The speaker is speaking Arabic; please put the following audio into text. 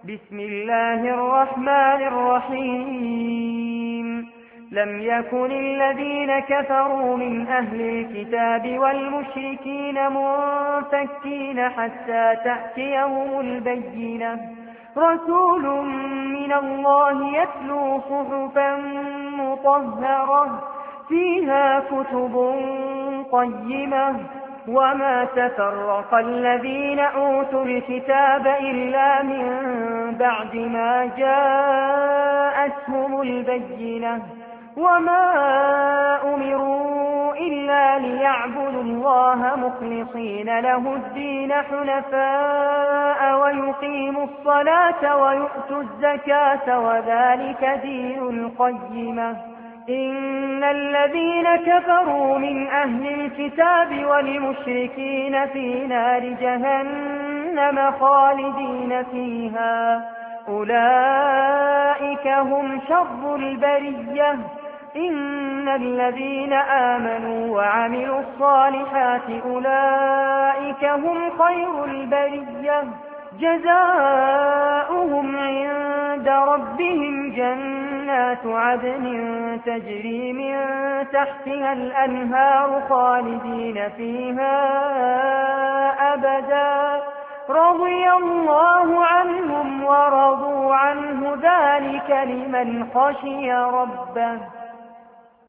بسم الله الرحمن الرحيم لم يكن الذين كفروا من أهل الكتاب والمشركين منفكين حتى تأتيهم البينة رسول من الله يتلو صحفا مطهرة فيها كتب قيمة وما تفرق الذين أوتوا الكتاب إلا من بعد ما جاءتهم البينة وما أمروا إلا ليعبدوا الله مخلصين له الدين حنفاء ويقيموا الصلاة ويؤتوا الزكاة وذلك دين القيمة إن الذين كفروا من أهل الكتاب والمشركين في نار جهنم خالدين فيها أولئك هم شر البرية إن الذين آمنوا وعملوا الصالحات أولئك هم خير البرية جزاؤهم عند ربهم جنات عدن تجري من تحتها الأنهار خالدين فيها أبدا رضي الله عنهم ورضوا عنه ذلك لمن خشي ربه